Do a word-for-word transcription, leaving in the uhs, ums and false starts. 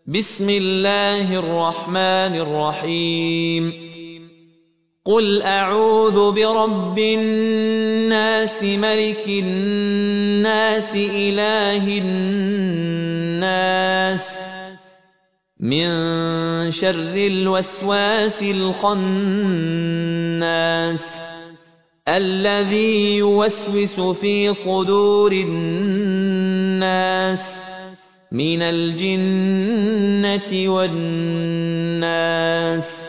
بسم الله الرحمن الرحيم قل أعوذ برب الناس ملك الناس إله الناس من شر الوسواس الخناس الذي يوسوس في صدور الناس من الجنة والناس